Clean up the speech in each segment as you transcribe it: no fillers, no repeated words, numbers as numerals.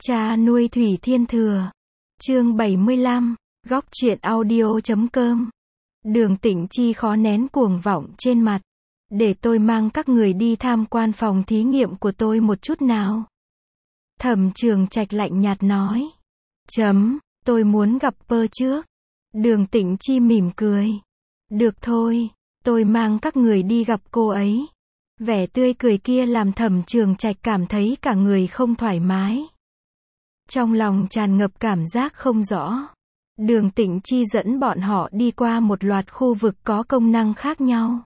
Cha nuôi Thủy Thiên Thừa. Chương 75, góc truyện audio.com. Đường Tĩnh Chi khó nén cuồng vọng trên mặt. Để tôi mang các người đi tham quan phòng thí nghiệm của tôi một chút nào. Thẩm Trường Trạch lạnh nhạt nói. Tôi muốn gặp Pơ trước. Đường Tĩnh Chi mỉm cười. Được thôi, tôi mang các người đi gặp cô ấy. Vẻ tươi cười kia làm Thẩm Trường Trạch cảm thấy cả người không thoải mái. Trong lòng tràn ngập cảm giác không rõ. Đường Tĩnh Chi dẫn bọn họ đi qua một loạt khu vực có công năng khác nhau.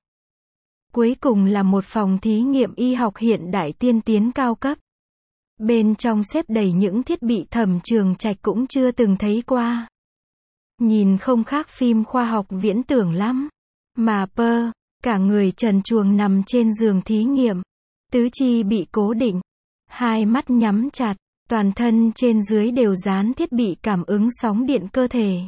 Cuối cùng là một phòng thí nghiệm y học hiện đại tiên tiến cao cấp. Bên trong xếp đầy những thiết bị Thẩm Trường Trạch cũng chưa từng thấy qua. Nhìn không khác phim khoa học viễn tưởng lắm. Mà Pơ, cả người trần truồng nằm trên giường thí nghiệm. Tứ chi bị cố định. Hai mắt nhắm chặt. Toàn thân trên dưới đều dán thiết bị cảm ứng sóng điện cơ thể.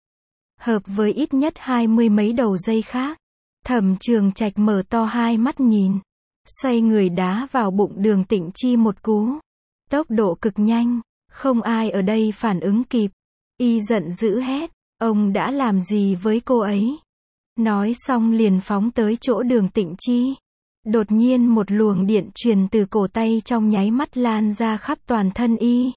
Hợp với ít nhất 20 mấy đầu dây khác. Thẩm Trường Trạch mở to hai mắt nhìn. Xoay người đá vào bụng Đường Tĩnh Chi một cú. Tốc độ cực nhanh. Không ai ở đây phản ứng kịp. Y giận dữ hét. Ông đã làm gì với cô ấy? Nói xong liền phóng tới chỗ Đường Tĩnh Chi. Đột nhiên một luồng điện truyền từ cổ tay trong nháy mắt lan ra khắp toàn thân y.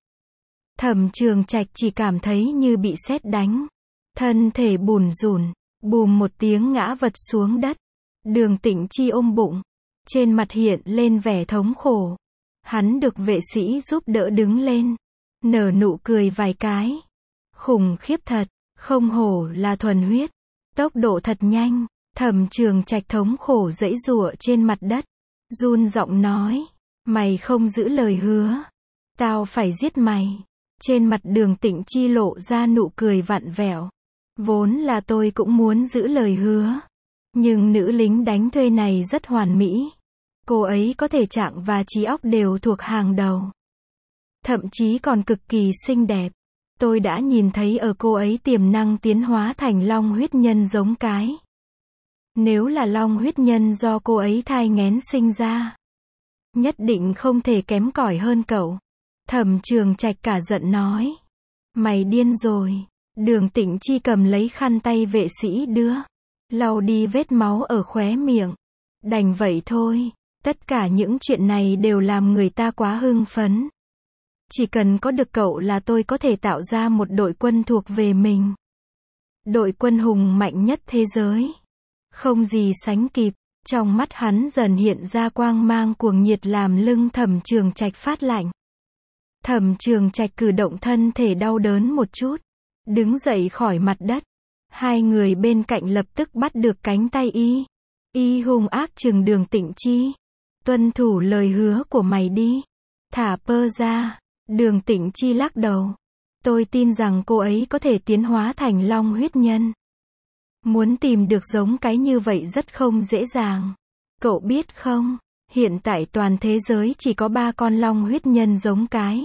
Thẩm Trường Trạch chỉ cảm thấy như bị sét đánh. Thân thể bùn rùn, bùm một tiếng ngã vật xuống đất. Đường Tĩnh Chi ôm bụng. Trên mặt hiện lên vẻ thống khổ. Hắn được vệ sĩ giúp đỡ đứng lên. Nở nụ cười vài cái. Khủng khiếp thật, không hổ là thuần huyết. Tốc độ thật nhanh. Thẩm Trường Trạch thống khổ giãy giụa trên mặt đất. Run giọng nói. Mày không giữ lời hứa. Tao phải giết mày. Trên mặt Đường Tĩnh Chi lộ ra nụ cười vặn vẹo. Vốn là tôi cũng muốn giữ lời hứa. Nhưng nữ lính đánh thuê này rất hoàn mỹ. Cô ấy có thể trạng và trí óc đều thuộc hàng đầu. Thậm chí còn cực kỳ xinh đẹp. Tôi đã nhìn thấy ở cô ấy tiềm năng tiến hóa thành long huyết nhân giống cái. Nếu là long huyết nhân do cô ấy thai nghén sinh ra, nhất định không thể kém cỏi hơn cậu. Thẩm Trường Trạch cả giận nói. Mày điên rồi. Đường Tĩnh Chi cầm lấy khăn tay vệ sĩ đưa. Lau đi vết máu ở khóe miệng. Đành vậy thôi. Tất cả những chuyện này đều làm người ta quá hưng phấn. Chỉ cần có được cậu là tôi có thể tạo ra một đội quân thuộc về mình. Đội quân hùng mạnh nhất thế giới. Không gì sánh kịp. Trong mắt hắn dần hiện ra quang mang cuồng nhiệt làm lưng Thẩm Trường Trạch phát lạnh. Thẩm Trường Trạch cử động thân thể đau đớn một chút. Đứng dậy khỏi mặt đất. Hai người bên cạnh lập tức bắt được cánh tay y. Y hung ác trừng Đường Tĩnh Chi. Tuân thủ lời hứa của mày đi. Thả Pơ ra. Đường Tĩnh Chi lắc đầu. Tôi tin rằng cô ấy có thể tiến hóa thành long huyết nhân. Muốn tìm được giống cái như vậy rất không dễ dàng. Cậu biết không, hiện tại toàn thế giới chỉ có 3 con long huyết nhân giống cái.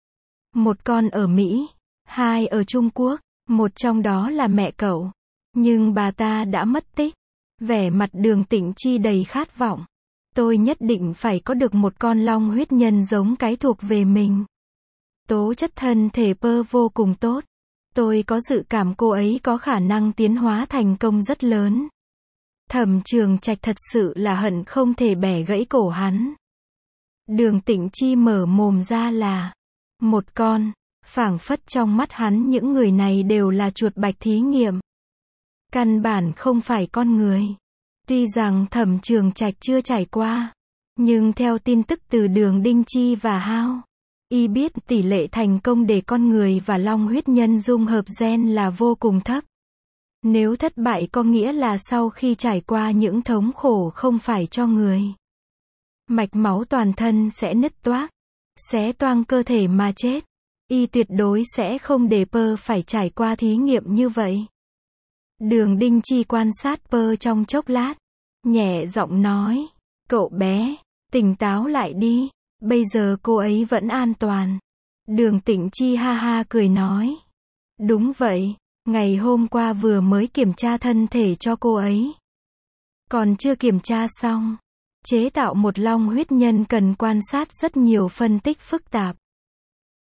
Một con ở Mỹ, 2 ở Trung Quốc, một trong đó là mẹ cậu. Nhưng bà ta đã mất tích. Vẻ mặt Đường Tĩnh Chi đầy khát vọng. Tôi nhất định phải có được một con long huyết nhân giống cái thuộc về mình. Tố chất thân thể Pơ vô cùng tốt. Tôi có dự cảm cô ấy có khả năng tiến hóa thành công rất lớn. Thẩm Trường Trạch thật sự là hận không thể bẻ gãy cổ hắn. Đường Tĩnh Chi mở mồm ra là một con, phảng phất trong mắt hắn những người này đều là chuột bạch thí nghiệm. Căn bản không phải con người. Tuy rằng Thẩm Trường Trạch chưa trải qua, nhưng theo tin tức từ Đường Đinh Chi và Hao, y biết tỷ lệ thành công để con người và long huyết nhân dung hợp gen là vô cùng thấp. Nếu thất bại có nghĩa là sau khi trải qua những thống khổ không phải cho người. Mạch máu toàn thân sẽ nứt toác, xé toang cơ thể mà chết. Y tuyệt đối sẽ không để Pơ phải trải qua thí nghiệm như vậy. Đường Đinh Chi quan sát Pơ trong chốc lát. Nhẹ giọng nói. Cậu bé, tỉnh táo lại đi. Bây giờ cô ấy vẫn an toàn. Đường Tĩnh Chi ha ha cười nói. Đúng vậy, ngày hôm qua vừa mới kiểm tra thân thể cho cô ấy. Còn chưa kiểm tra xong. Chế tạo một long huyết nhân cần quan sát rất nhiều phân tích phức tạp.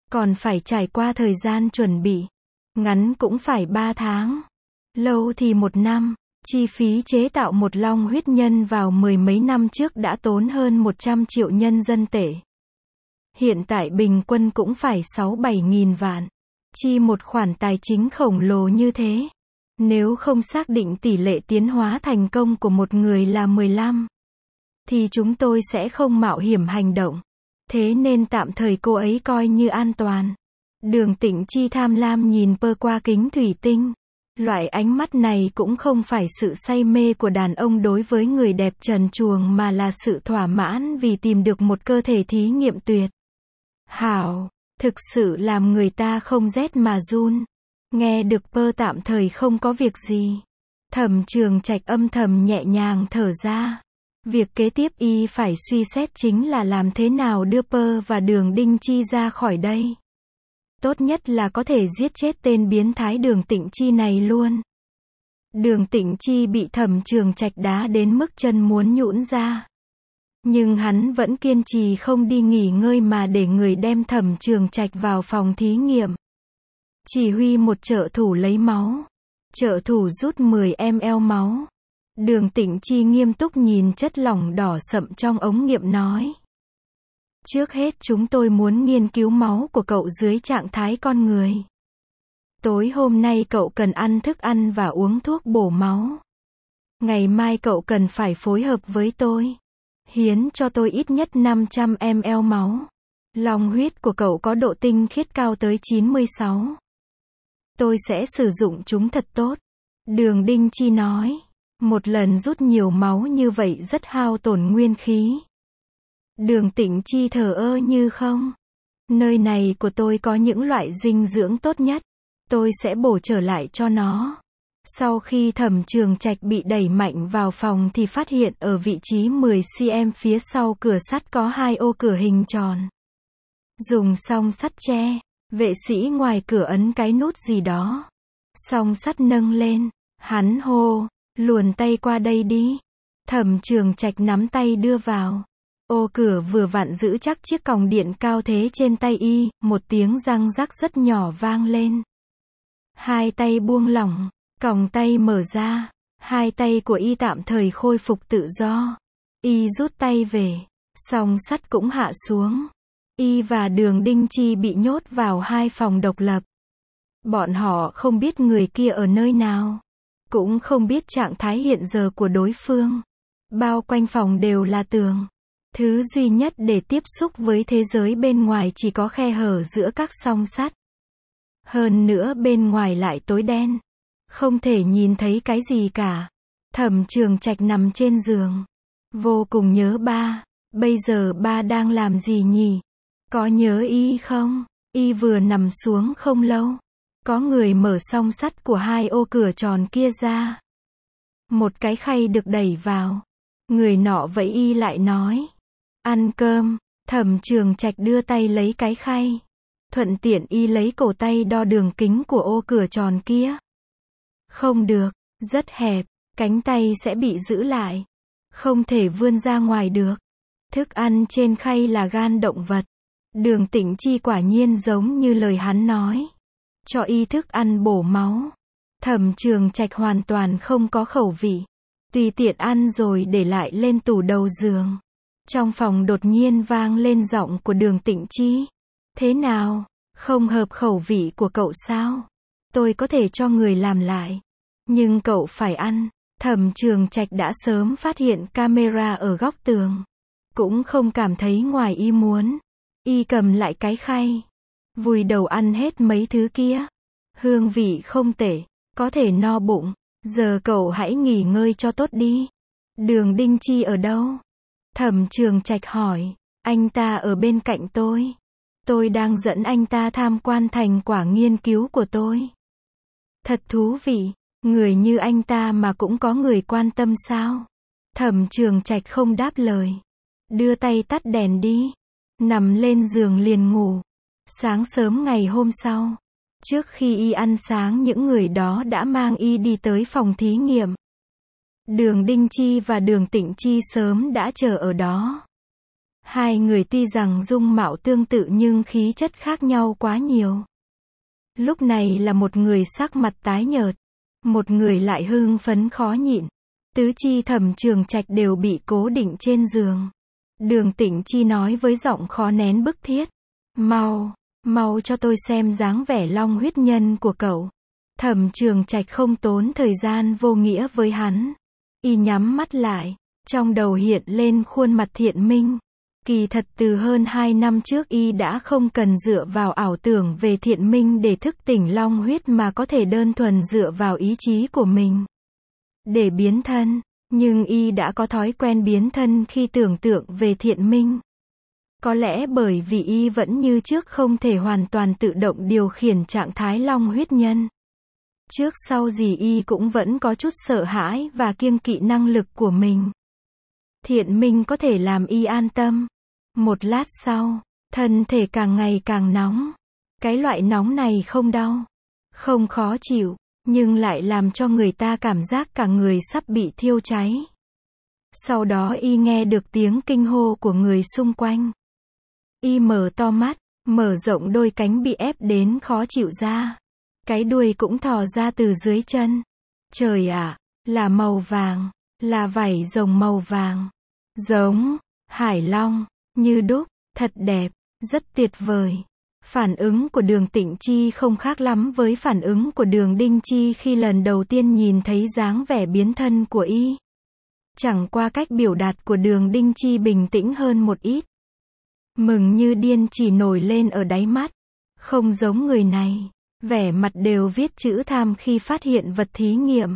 còn phải trải qua thời gian chuẩn bị. Ngắn cũng phải 3 tháng, lâu thì 1 năm. Chi phí chế tạo một long huyết nhân vào mười mấy năm trước đã tốn hơn 100 triệu nhân dân tệ. Hiện tại bình quân cũng phải 6-7 nghìn vạn. Chi một khoản tài chính khổng lồ như thế. Nếu không xác định tỷ lệ tiến hóa thành công của một người là 15, thì chúng tôi sẽ không mạo hiểm hành động. Thế nên tạm thời cô ấy coi như an toàn. Đường Tĩnh Chi tham lam nhìn Pơ qua kính thủy tinh. Loại ánh mắt này cũng không phải sự say mê của đàn ông đối với người đẹp trần truồng mà là sự thỏa mãn vì tìm được một cơ thể thí nghiệm tuyệt hảo, thực sự làm người ta không rét mà run. Nghe được Pơ tạm thời không có việc gì, Thẩm Trường Trạch âm thầm nhẹ nhàng thở ra. Việc kế tiếp y phải suy xét chính là làm thế nào đưa Pơ và Đường Đinh Chi ra khỏi đây. Tốt nhất là có thể giết chết tên biến thái Đường Tĩnh Chi này luôn. Đường Tĩnh Chi bị Thẩm Trường Trạch đá đến mức chân muốn nhũn ra. Nhưng hắn vẫn kiên trì không đi nghỉ ngơi mà để người đem Thẩm Trường Trạch vào phòng thí nghiệm. Chỉ huy một trợ thủ lấy máu. Trợ thủ rút 10 ml máu. Đường Tĩnh Chi nghiêm túc nhìn chất lỏng đỏ sậm trong ống nghiệm nói. Trước hết chúng tôi muốn nghiên cứu máu của cậu dưới trạng thái con người. Tối hôm nay cậu cần ăn thức ăn và uống thuốc bổ máu. Ngày mai cậu cần phải phối hợp với tôi. Hiến cho tôi ít nhất 500 ml máu. Long huyết của cậu có độ tinh khiết cao tới 96. Tôi sẽ sử dụng chúng thật tốt. Đường Đinh Chi nói. Một lần rút nhiều máu như vậy rất hao tổn nguyên khí. Đường Tĩnh Chi thờ ơ như không. Nơi này của tôi có những loại dinh dưỡng tốt nhất. Tôi sẽ bổ trở lại cho nó. Sau khi Thẩm Trường Trạch bị đẩy mạnh vào phòng thì phát hiện ở vị trí 10 cm phía sau cửa sắt có 2 ô cửa hình tròn. Dùng song sắt che. Vệ sĩ ngoài cửa ấn cái nút gì đó. Song sắt nâng lên. Hắn hô. Luồn tay qua đây đi. Thẩm Trường Trạch nắm tay đưa vào. Ô cửa vừa vặn giữ chắc chiếc còng điện cao thế trên tay y, một tiếng răng rắc rất nhỏ vang lên. Hai tay buông lỏng, còng tay mở ra, hai tay của y tạm thời khôi phục tự do. Y rút tay về, song sắt cũng hạ xuống. Y và Đường Đinh Chi bị nhốt vào 2 phòng độc lập. Bọn họ không biết người kia ở nơi nào, cũng không biết trạng thái hiện giờ của đối phương. Bao quanh phòng đều là tường. Thứ duy nhất để tiếp xúc với thế giới bên ngoài chỉ có khe hở giữa các song sắt. Hơn nữa bên ngoài lại tối đen. Không thể nhìn thấy cái gì cả. Thẩm Trường Trạch nằm trên giường. Vô cùng nhớ ba. Bây giờ ba đang làm gì nhỉ? Có nhớ y không? Y vừa nằm xuống không lâu. Có người mở song sắt của 2 ô cửa tròn kia ra. Một cái khay được đẩy vào. Người nọ vẫy y lại nói. Ăn cơm. Thẩm Trường Trạch đưa tay lấy cái khay. Thuận tiện y lấy cổ tay đo đường kính của ô cửa tròn kia. Không được, rất hẹp, cánh tay sẽ bị giữ lại. Không thể vươn ra ngoài được. Thức ăn trên khay là gan động vật. Đường Tĩnh Chi quả nhiên giống như lời hắn nói. Cho y thức ăn bổ máu. Thẩm Trường Trạch hoàn toàn không có khẩu vị. Tùy tiện ăn rồi để lại lên tủ đầu giường. Trong phòng đột nhiên vang lên giọng của Đường Tĩnh Chi. Thế nào, không hợp khẩu vị của cậu sao? Tôi có thể cho người làm lại. Nhưng cậu phải ăn. Thẩm Trường Trạch đã sớm phát hiện camera ở góc tường. Cũng không cảm thấy ngoài ý muốn. Y cầm lại cái khay. Vùi đầu ăn hết mấy thứ kia. Hương vị không tệ, có thể no bụng. Giờ cậu hãy nghỉ ngơi cho tốt đi. Đường Đinh Chi ở đâu? Thẩm Trường Trạch hỏi. Anh ta ở bên cạnh tôi. Tôi đang dẫn anh ta tham quan thành quả nghiên cứu của tôi. Thật thú vị, người như anh ta mà cũng có người quan tâm sao? Thẩm Trường Trạch không đáp lời. Đưa tay tắt đèn đi. Nằm lên giường liền ngủ. Sáng sớm ngày hôm sau, trước khi y ăn sáng những người đó đã mang y đi tới phòng thí nghiệm. Đường Đinh Chi và Đường Tĩnh Chi sớm đã chờ ở đó. Hai người tuy rằng dung mạo tương tự nhưng khí chất khác nhau quá nhiều. Lúc này là một người sắc mặt tái nhợt, một người lại hưng phấn khó nhịn. Tứ chi Thẩm Trường Trạch đều bị cố định trên giường. Đường Tĩnh Chi nói với giọng khó nén bức thiết. Mau cho tôi xem dáng vẻ long huyết nhân của cậu. Thẩm Trường Trạch không tốn thời gian vô nghĩa với hắn. Y nhắm mắt lại, trong đầu hiện lên khuôn mặt Thiện Minh. Kỳ thật từ hơn 2 năm trước y đã không cần dựa vào ảo tưởng về Thiện Minh để thức tỉnh long huyết mà có thể đơn thuần dựa vào ý chí của mình để biến thân, nhưng y đã có thói quen biến thân khi tưởng tượng về Thiện Minh. Có lẽ bởi vì y vẫn như trước không thể hoàn toàn tự động điều khiển trạng thái long huyết nhân. Trước sau gì y cũng vẫn có chút sợ hãi và kiêng kỵ năng lực của mình. Thiện Minh có thể làm y an tâm. Một lát sau, thân thể càng ngày càng nóng. Cái loại nóng này không đau, không khó chịu, nhưng lại làm cho người ta cảm giác cả người sắp bị thiêu cháy. Sau đó y nghe được tiếng kinh hô của người xung quanh. Y mở to mắt, mở rộng đôi cánh bị ép đến khó chịu ra. Cái đuôi cũng thò ra từ dưới chân. Trời ạ, là màu vàng, là vảy rồng màu vàng. Giống hải long, như đúc, thật đẹp, rất tuyệt vời. Phản ứng của Đường Tĩnh Chi không khác lắm với phản ứng của Đường Đinh Chi khi lần đầu tiên nhìn thấy dáng vẻ biến thân của y. Chẳng qua cách biểu đạt của Đường Đinh Chi bình tĩnh hơn một ít. Mừng như điên chỉ nổi lên ở đáy mắt. Không giống người này, vẻ mặt đều viết chữ tham khi phát hiện vật thí nghiệm.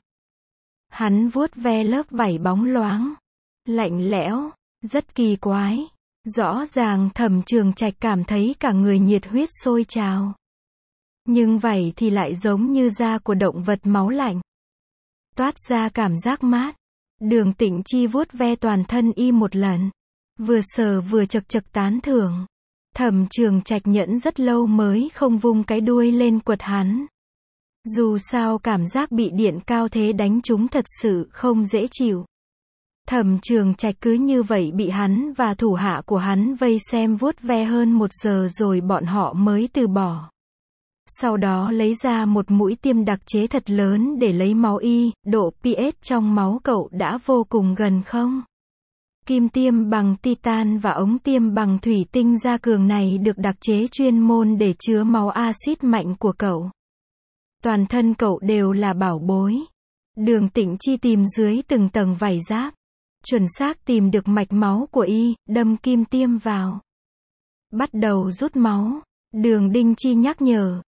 Hắn vuốt ve lớp vảy bóng loáng, lạnh lẽo, rất kỳ quái. Rõ ràng Thẩm Trường Trạch cảm thấy cả người nhiệt huyết sôi trào. Nhưng vảy thì lại giống như da của động vật máu lạnh. Toát ra cảm giác mát. Đường Tĩnh Chi vuốt ve toàn thân y một lần. Vừa sờ vừa chật chật tán thưởng. Thẩm Trường Trạch nhẫn rất lâu mới không vung cái đuôi lên quật hắn. Dù sao cảm giác bị điện cao thế đánh trúng thật sự không dễ chịu. Thẩm Trường Trạch cứ như vậy bị hắn và thủ hạ của hắn vây xem vuốt ve hơn 1 giờ rồi bọn họ mới từ bỏ. Sau đó lấy ra một mũi tiêm đặc chế thật lớn để lấy máu y, độ pH trong máu cậu đã vô cùng gần không? Kim tiêm bằng titan và ống tiêm bằng thủy tinh da cường này được đặc chế chuyên môn để chứa máu axit mạnh của cậu. Toàn thân cậu đều là bảo bối. Đường Tĩnh Chi tìm dưới từng tầng vảy giáp. Chuẩn xác tìm được mạch máu của y, đâm kim tiêm vào. Bắt đầu rút máu. Đường Đinh Chi nhắc nhở.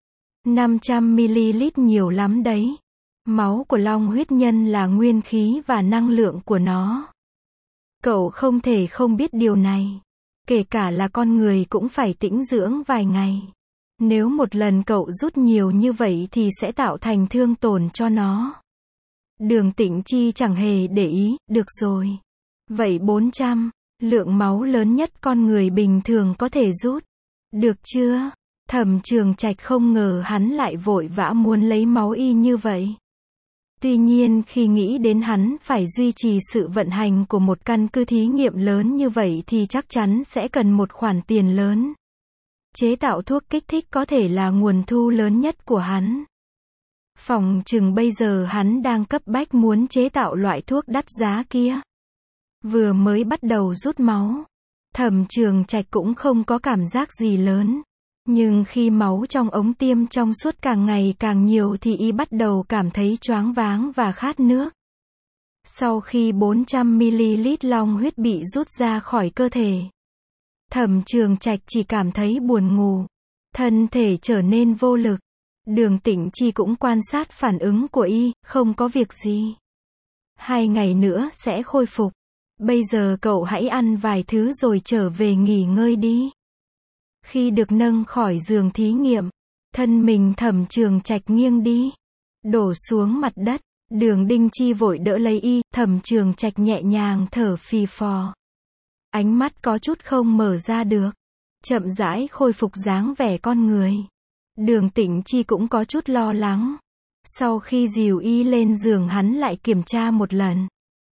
500ml nhiều lắm đấy. Máu của long huyết nhân là nguyên khí và năng lượng của nó. Cậu không thể không biết điều này. Kể cả là con người cũng phải tĩnh dưỡng vài ngày. Nếu một lần cậu rút nhiều như vậy thì sẽ tạo thành thương tổn cho nó. Đường Tĩnh Chi chẳng hề để ý, được rồi. Vậy 400, lượng máu lớn nhất con người bình thường có thể rút. Được chưa? Thẩm Trường Trạch không ngờ hắn lại vội vã muốn lấy máu y như vậy. Tuy nhiên khi nghĩ đến hắn phải duy trì sự vận hành của một căn cứ thí nghiệm lớn như vậy thì chắc chắn sẽ cần một khoản tiền lớn. Chế tạo thuốc kích thích có thể là nguồn thu lớn nhất của hắn. Phòng chừng bây giờ hắn đang cấp bách muốn chế tạo loại thuốc đắt giá kia. Vừa mới bắt đầu rút máu, Thẩm Trường Trạch cũng không có cảm giác gì lớn. Nhưng khi máu trong ống tiêm trong suốt càng ngày càng nhiều thì y bắt đầu cảm thấy choáng váng và khát nước. Sau khi 400ml long huyết bị rút ra khỏi cơ thể, Thẩm Trường Trạch chỉ cảm thấy buồn ngủ, thân thể trở nên vô lực. Đường Tĩnh Chi cũng quan sát phản ứng của y, không có việc gì. 2 ngày nữa sẽ khôi phục. Bây giờ cậu hãy ăn vài thứ rồi trở về nghỉ ngơi đi. Khi được nâng khỏi giường thí nghiệm, thân mình Thẩm Trường Trạch nghiêng đi, đổ xuống mặt đất. Đường Đinh Chi vội đỡ lấy y, Thẩm Trường Trạch nhẹ nhàng thở phì phò. Ánh mắt có chút không mở ra được, chậm rãi khôi phục dáng vẻ con người. Đường Tĩnh Chi cũng có chút lo lắng. Sau khi dìu y lên giường hắn lại kiểm tra một lần.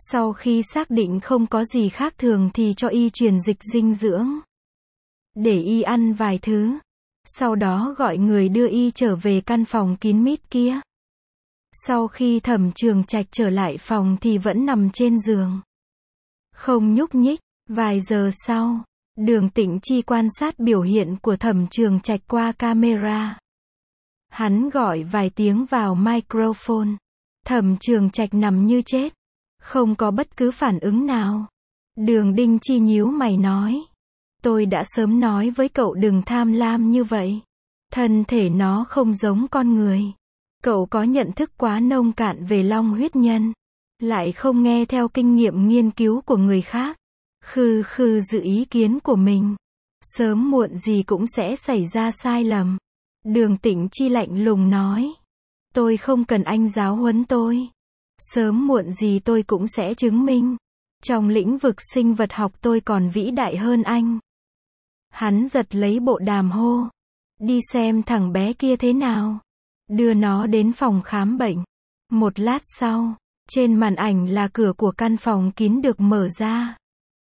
Sau khi xác định không có gì khác thường thì cho y truyền dịch dinh dưỡng. Để y ăn vài thứ. Sau đó gọi người đưa y trở về căn phòng kín mít kia. Sau khi Thẩm Trường Trạch trở lại phòng thì vẫn nằm trên giường. Không nhúc nhích. Vài giờ sau, Đường Tĩnh Chi quan sát biểu hiện của Thẩm Trường Trạch qua camera. Hắn gọi vài tiếng vào microphone. Thẩm Trường Trạch nằm như chết. Không có bất cứ phản ứng nào. Đường Đinh Chi nhíu mày nói. Tôi đã sớm nói với cậu đừng tham lam như vậy. Thân thể nó không giống con người. Cậu có nhận thức quá nông cạn về long huyết nhân. Lại không nghe theo kinh nghiệm nghiên cứu của người khác. Khư giữ ý kiến của mình. Sớm muộn gì cũng sẽ xảy ra sai lầm. Đường Tĩnh Chi lạnh lùng nói. Tôi không cần anh giáo huấn tôi. Sớm muộn gì tôi cũng sẽ chứng minh. Trong lĩnh vực sinh vật học tôi còn vĩ đại hơn anh. Hắn giật lấy bộ đàm hô. Đi xem thằng bé kia thế nào. Đưa nó đến phòng khám bệnh. Một lát sau, trên màn ảnh là cửa của căn phòng kín được mở ra.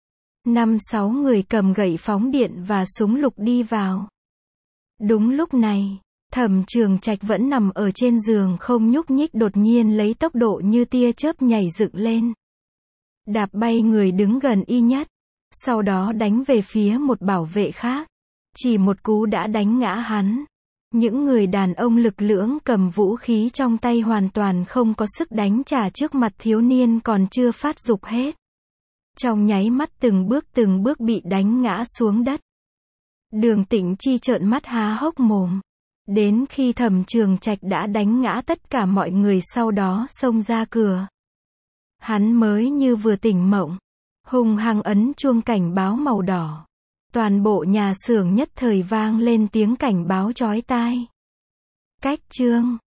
5-6 người cầm gậy phóng điện và súng lục đi vào. Đúng lúc này, Thẩm Trường Trạch vẫn nằm ở trên giường không nhúc nhích, đột nhiên lấy tốc độ như tia chớp nhảy dựng lên. Đạp bay người đứng gần y nhất. Sau đó đánh về phía một bảo vệ khác. Chỉ một cú đã đánh ngã hắn. Những người đàn ông lực lưỡng cầm vũ khí trong tay hoàn toàn không có sức đánh trả trước mặt thiếu niên còn chưa phát dục hết. Trong nháy mắt từng bước bị đánh ngã xuống đất. Đường Tĩnh Chi trợn mắt há hốc mồm. Đến khi Thẩm Trường Trạch đã đánh ngã tất cả mọi người sau đó xông ra cửa. Hắn mới như vừa tỉnh mộng. Hung hăng ấn chuông cảnh báo màu đỏ. Toàn bộ nhà xưởng nhất thời vang lên tiếng cảnh báo chói tai. Cách chương